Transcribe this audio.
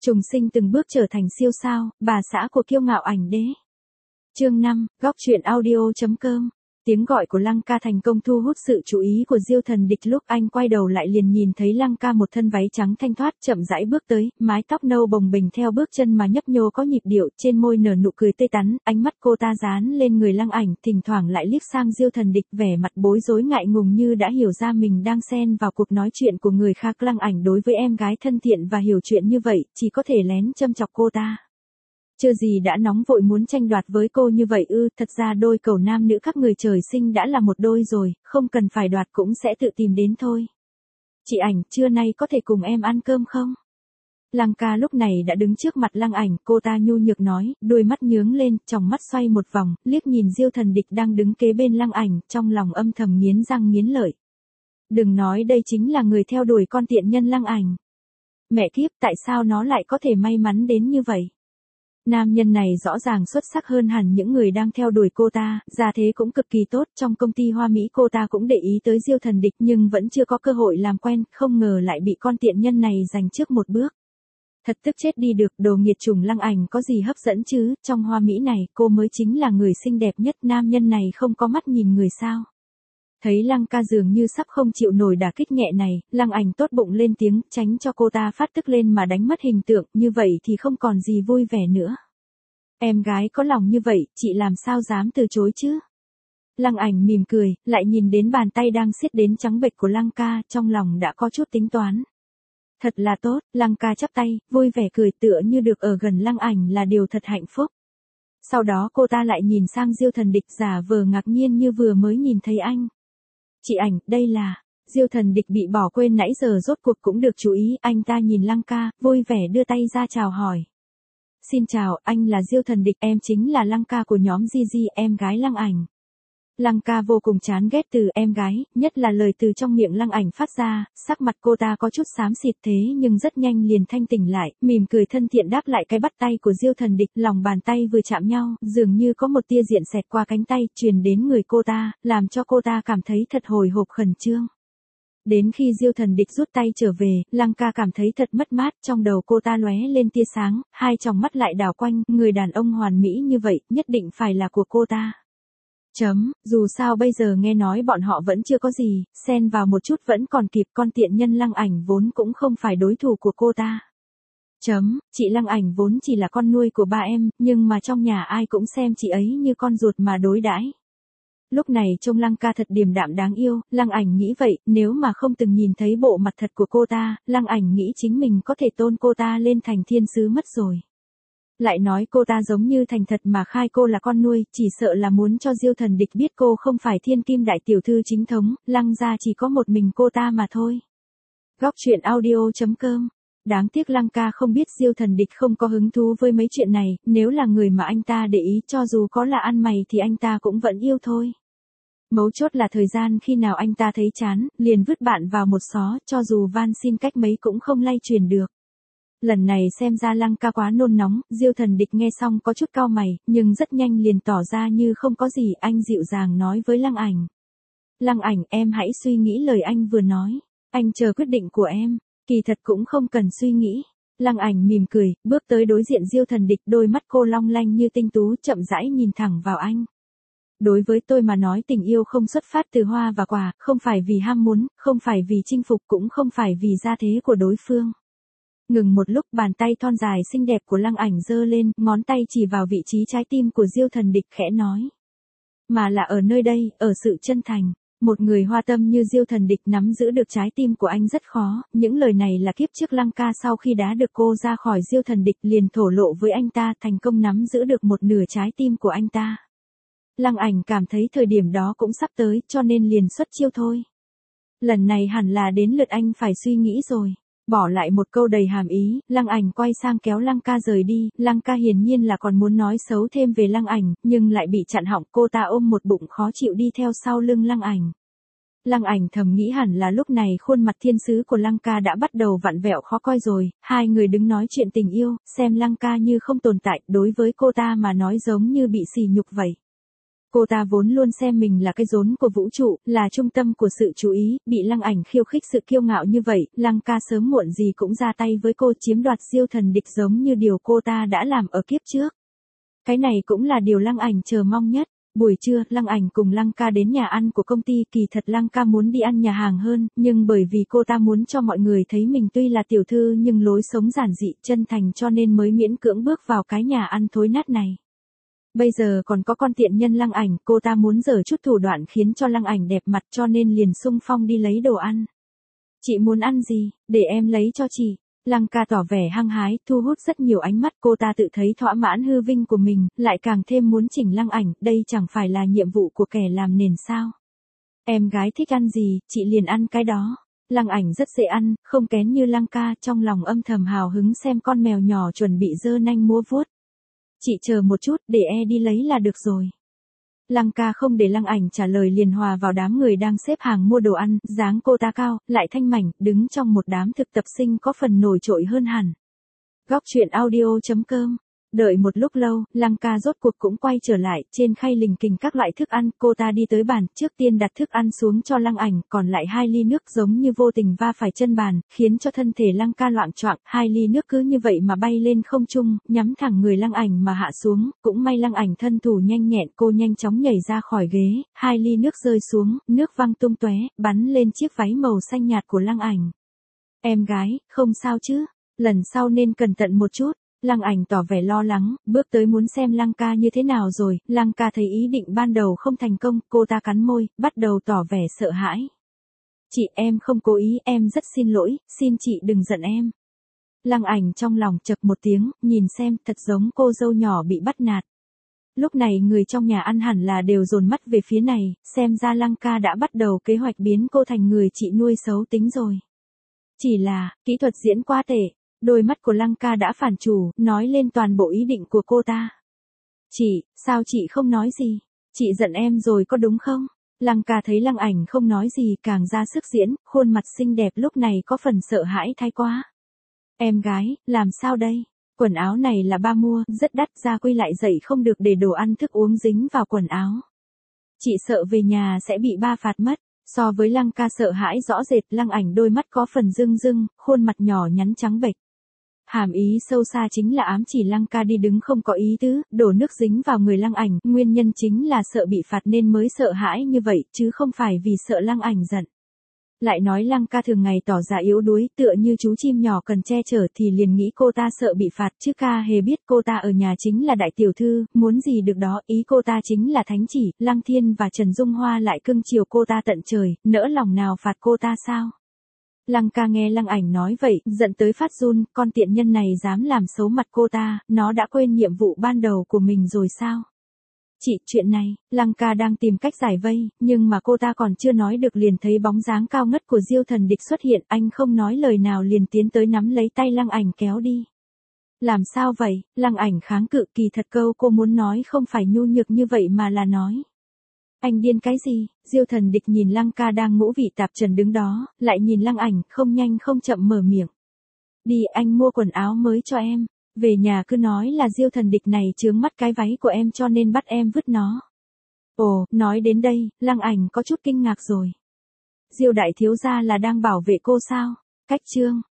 Trùng sinh từng bước trở thành siêu sao, bà xã của kiêu ngạo ảnh đế. Chương 5, góc truyện audio.com. Tiếng gọi của Lăng Ca thành công thu hút sự chú ý của Diêu Thần Địch, lúc anh quay đầu lại liền nhìn thấy Lăng Ca một thân váy trắng thanh thoát chậm rãi bước tới, mái tóc nâu bồng bềnh theo bước chân mà nhấp nhô có nhịp điệu, trên môi nở nụ cười tươi tắn, ánh mắt cô ta dán lên người Lăng Ảnh, thỉnh thoảng lại liếc sang Diêu Thần Địch, vẻ mặt bối rối ngại ngùng như đã hiểu ra mình đang xen vào cuộc nói chuyện của người khác. Lăng Ảnh đối với em gái thân thiện và hiểu chuyện như vậy, chỉ có thể lén châm chọc cô ta. Chưa gì đã nóng vội muốn tranh đoạt với cô như vậy ư? Thật ra đôi cầu nam nữ các người trời sinh đã là một đôi rồi, không cần phải đoạt cũng sẽ tự tìm đến thôi. Chị Ảnh, trưa nay có thể cùng em ăn cơm không? Lăng Ca lúc này đã đứng trước mặt Lăng Ảnh, cô ta nhu nhược nói, đôi mắt nhướng lên, tròng mắt xoay một vòng, liếc nhìn Diêu Thần Địch đang đứng kế bên Lăng Ảnh, trong lòng âm thầm nghiến răng nghiến lợi. Đừng nói đây chính là người theo đuổi con tiện nhân Lăng Ảnh. Mẹ kiếp, tại sao nó lại có thể may mắn đến như vậy? Nam nhân này rõ ràng xuất sắc hơn hẳn những người đang theo đuổi cô ta, gia thế cũng cực kỳ tốt, trong công ty hoa mỹ cô ta cũng để ý tới Diêu Thần Địch nhưng vẫn chưa có cơ hội làm quen, không ngờ lại bị con tiện nhân này giành trước một bước. Thật tức chết đi được, đồ nghiệt chủng. Lăng Ảnh có gì hấp dẫn chứ, trong hoa mỹ này cô mới chính là người xinh đẹp nhất, nam nhân này không có mắt nhìn người sao? Thấy Lăng Ca dường như sắp không chịu nổi đả kích nhẹ này, Lăng Ảnh tốt bụng lên tiếng, tránh cho cô ta phát tức lên mà đánh mất hình tượng, như vậy thì không còn gì vui vẻ nữa. Em gái có lòng như vậy, chị làm sao dám từ chối chứ? Lăng Ảnh mỉm cười, lại nhìn đến bàn tay đang siết đến trắng bệch của Lăng Ca, trong lòng đã có chút tính toán. Thật là tốt, Lăng Ca chắp tay, vui vẻ cười, tựa như được ở gần Lăng Ảnh là điều thật hạnh phúc. Sau đó cô ta lại nhìn sang Diêu Thần Địch, giả vờ ngạc nhiên như vừa mới nhìn thấy anh. Chị Ảnh, đây là... Diêu Thần Địch bị bỏ quên nãy giờ rốt cuộc cũng được chú ý, anh ta nhìn Lăng Ca, vui vẻ đưa tay ra chào hỏi. Xin chào, anh là Diêu Thần Địch, em chính là Lăng Ca của nhóm Gigi, em gái Lăng Ảnh. Lăng Ca vô cùng chán ghét từ em gái, nhất là lời từ trong miệng Lăng Ảnh phát ra, sắc mặt cô ta có chút xám xịt thế nhưng rất nhanh liền thanh tỉnh lại, mỉm cười thân thiện đáp lại cái bắt tay của Diêu Thần Địch, lòng bàn tay vừa chạm nhau, dường như có một tia diện xẹt qua cánh tay, truyền đến người cô ta, làm cho cô ta cảm thấy thật hồi hộp khẩn trương. Đến khi Diêu Thần Địch rút tay trở về, Lăng Ca cảm thấy thật mất mát, trong đầu cô ta lóe lên tia sáng, hai tròng mắt lại đảo quanh, người đàn ông hoàn mỹ như vậy, nhất định phải là của cô ta. Dù sao bây giờ nghe nói bọn họ vẫn chưa có gì, xen vào một chút vẫn còn kịp, con tiện nhân Lăng Ảnh vốn cũng không phải đối thủ của cô ta. Chị Lăng Ảnh vốn chỉ là con nuôi của ba em, nhưng mà trong nhà ai cũng xem chị ấy như con ruột mà đối đãi. Lúc này trông Lăng Ca thật điềm đạm đáng yêu, Lăng Ảnh nghĩ vậy, nếu mà không từng nhìn thấy bộ mặt thật của cô ta, Lăng Ảnh nghĩ chính mình có thể tôn cô ta lên thành thiên sứ mất rồi. Lại nói cô ta giống như thành thật mà khai cô là con nuôi, chỉ sợ là muốn cho Diêu Thần Địch biết cô không phải thiên kim đại tiểu thư chính thống, Lăng gia chỉ có một mình cô ta mà thôi. Góc truyện audio.com. Đáng tiếc Lăng Ca không biết Diêu Thần Địch không có hứng thú với mấy chuyện này, nếu là người mà anh ta để ý cho dù có là ăn mày thì anh ta cũng vẫn yêu thôi. Mấu chốt là thời gian khi nào anh ta thấy chán, liền vứt bạn vào một xó, cho dù van xin cách mấy cũng không lay truyền được. Lần này xem ra Lăng Ca quá nôn nóng, Diêu Thần Địch nghe xong có chút cau mày, nhưng rất nhanh liền tỏ ra như không có gì, anh dịu dàng nói với Lăng Ảnh. Lăng Ảnh, em hãy suy nghĩ lời anh vừa nói, anh chờ quyết định của em, kỳ thật cũng không cần suy nghĩ. Lăng Ảnh mỉm cười, bước tới đối diện Diêu Thần Địch, đôi mắt cô long lanh như tinh tú, chậm rãi nhìn thẳng vào anh. Đối với tôi mà nói tình yêu không xuất phát từ hoa và quà, không phải vì ham muốn, không phải vì chinh phục, cũng không phải vì gia thế của đối phương. Ngừng một lúc, bàn tay thon dài xinh đẹp của Lăng Ảnh giơ lên, ngón tay chỉ vào vị trí trái tim của Diêu Thần Địch khẽ nói. Mà là ở nơi đây, ở sự chân thành. Một người hoa tâm như Diêu Thần Địch nắm giữ được trái tim của anh rất khó, những lời này là kiếp trước Lăng Ca sau khi đá được cô ra khỏi Diêu Thần Địch liền thổ lộ với anh ta, thành công nắm giữ được một nửa trái tim của anh ta. Lăng Ảnh cảm thấy thời điểm đó cũng sắp tới, cho nên liền xuất chiêu thôi. Lần này hẳn là đến lượt anh phải suy nghĩ rồi. Bỏ lại một câu đầy hàm ý, Lăng Ảnh quay sang kéo Lăng Ca rời đi, Lăng Ca hiển nhiên là còn muốn nói xấu thêm về Lăng Ảnh, nhưng lại bị chặn họng, cô ta ôm một bụng khó chịu đi theo sau lưng Lăng Ảnh. Lăng Ảnh thầm nghĩ hẳn là lúc này khuôn mặt thiên sứ của Lăng Ca đã bắt đầu vặn vẹo khó coi rồi, hai người đứng nói chuyện tình yêu, xem Lăng Ca như không tồn tại, đối với cô ta mà nói giống như bị sỉ nhục vậy. Cô ta vốn luôn xem mình là cái rốn của vũ trụ, là trung tâm của sự chú ý, bị Lăng Ảnh khiêu khích sự kiêu ngạo như vậy, Lăng ca sớm muộn gì cũng ra tay với cô, chiếm đoạt Diêu Thần Địch giống như điều cô ta đã làm ở kiếp trước. Cái này cũng là điều Lăng Ảnh chờ mong nhất. Buổi trưa, Lăng Ảnh cùng Lăng ca đến nhà ăn của công ty, kỳ thật Lăng ca muốn đi ăn nhà hàng hơn, nhưng bởi vì cô ta muốn cho mọi người thấy mình tuy là tiểu thư nhưng lối sống giản dị, chân thành cho nên mới miễn cưỡng bước vào cái nhà ăn thối nát này. Bây giờ còn có con tiện nhân Lăng Ảnh, cô ta muốn giở chút thủ đoạn khiến cho Lăng Ảnh đẹp mặt cho nên liền xung phong đi lấy đồ ăn. Chị muốn ăn gì, để em lấy cho chị. Lăng ca tỏ vẻ hăng hái, thu hút rất nhiều ánh mắt, cô ta tự thấy thỏa mãn hư vinh của mình, lại càng thêm muốn chỉnh Lăng Ảnh, đây chẳng phải là nhiệm vụ của kẻ làm nền sao. Em gái thích ăn gì, chị liền ăn cái đó. Lăng Ảnh rất dễ ăn, không kén như Lăng ca, trong lòng âm thầm hào hứng xem con mèo nhỏ chuẩn bị giơ nanh múa vuốt. Chị chờ một chút, để đi lấy là được rồi. Lăng ca không để Lăng Ảnh trả lời liền hòa vào đám người đang xếp hàng mua đồ ăn, dáng cô ta cao, lại thanh mảnh, đứng trong một đám thực tập sinh có phần nổi trội hơn hẳn. Góc truyện audio.com. Đợi một lúc lâu, Lăng ca rốt cuộc cũng quay trở lại, trên khay lình kình các loại thức ăn, cô ta đi tới bàn, trước tiên đặt thức ăn xuống cho Lăng Ảnh, còn lại 2 ly nước giống như vô tình va phải chân bàn, khiến cho thân thể Lăng ca loạng choạng, 2 ly nước cứ như vậy mà bay lên không trung, nhắm thẳng người Lăng Ảnh mà hạ xuống, cũng may Lăng Ảnh thân thủ nhanh nhẹn, cô nhanh chóng nhảy ra khỏi ghế, 2 ly nước rơi xuống, nước văng tung tóe, bắn lên chiếc váy màu xanh nhạt của Lăng Ảnh. Em gái, không sao chứ, lần sau nên cẩn thận một chút. Lăng Ảnh tỏ vẻ lo lắng, bước tới muốn xem Lăng ca như thế nào rồi, Lăng ca thấy ý định ban đầu không thành công, cô ta cắn môi, bắt đầu tỏ vẻ sợ hãi. Chị, em không cố ý, em rất xin lỗi, xin chị đừng giận em. Lăng Ảnh trong lòng chậc một tiếng, nhìn xem, thật giống cô dâu nhỏ bị bắt nạt. Lúc này người trong nhà ăn hẳn là đều dồn mắt về phía này, xem ra Lăng ca đã bắt đầu kế hoạch biến cô thành người chị nuôi xấu tính rồi. Chỉ là, kỹ thuật diễn quá tệ. Đôi mắt của Lăng ca đã phản chủ, nói lên toàn bộ ý định của cô ta. Chị, sao chị không nói gì? Chị giận em rồi có đúng không? Lăng ca thấy Lăng Ảnh không nói gì càng ra sức diễn, khuôn mặt xinh đẹp lúc này có phần sợ hãi thay quá. Em gái, làm sao đây? Quần áo này là ba mua, rất đắt, ra quy lại dậy không được để đồ ăn thức uống dính vào quần áo. Chị sợ về nhà sẽ bị ba phạt mất. So với Lăng ca sợ hãi rõ rệt, Lăng Ảnh đôi mắt có phần rưng rưng, khuôn mặt nhỏ nhắn trắng bệch. Hàm ý sâu xa chính là ám chỉ Lăng ca đi đứng không có ý tứ, đổ nước dính vào người Lăng Ảnh, nguyên nhân chính là sợ bị phạt nên mới sợ hãi như vậy, chứ không phải vì sợ Lăng Ảnh giận. Lại nói Lăng ca thường ngày tỏ ra yếu đuối, tựa như chú chim nhỏ cần che chở thì liền nghĩ cô ta sợ bị phạt, chứ ca hề biết cô ta ở nhà chính là đại tiểu thư, muốn gì được đó, ý cô ta chính là thánh chỉ, Lăng Thiên và Trần Dung Hoa lại cưng chiều cô ta tận trời, nỡ lòng nào phạt cô ta sao? Lăng ca nghe Lăng Ảnh nói vậy, giận tới phát run, con tiện nhân này dám làm xấu mặt cô ta, nó đã quên nhiệm vụ ban đầu của mình rồi sao? Chị, chuyện này, Lăng ca đang tìm cách giải vây, nhưng mà cô ta còn chưa nói được liền thấy bóng dáng cao ngất của Diêu Thần Địch xuất hiện, anh không nói lời nào liền tiến tới nắm lấy tay Lăng Ảnh kéo đi. Làm sao vậy? Lăng Ảnh kháng cự, kỳ thật câu cô muốn nói không phải nhu nhược như vậy mà là nói. Anh điên cái gì? Diêu Thần Địch nhìn Lăng ca đang ngũ vị tạp trần đứng đó, lại nhìn Lăng Ảnh, không nhanh không chậm mở miệng. Đi, anh mua quần áo mới cho em. Về nhà cứ nói là Diêu Thần Địch này chướng mắt cái váy của em cho nên bắt em vứt nó. Ồ, nói đến đây, Lăng Ảnh có chút kinh ngạc rồi. Diêu đại thiếu gia là đang bảo vệ cô sao? Cách chương.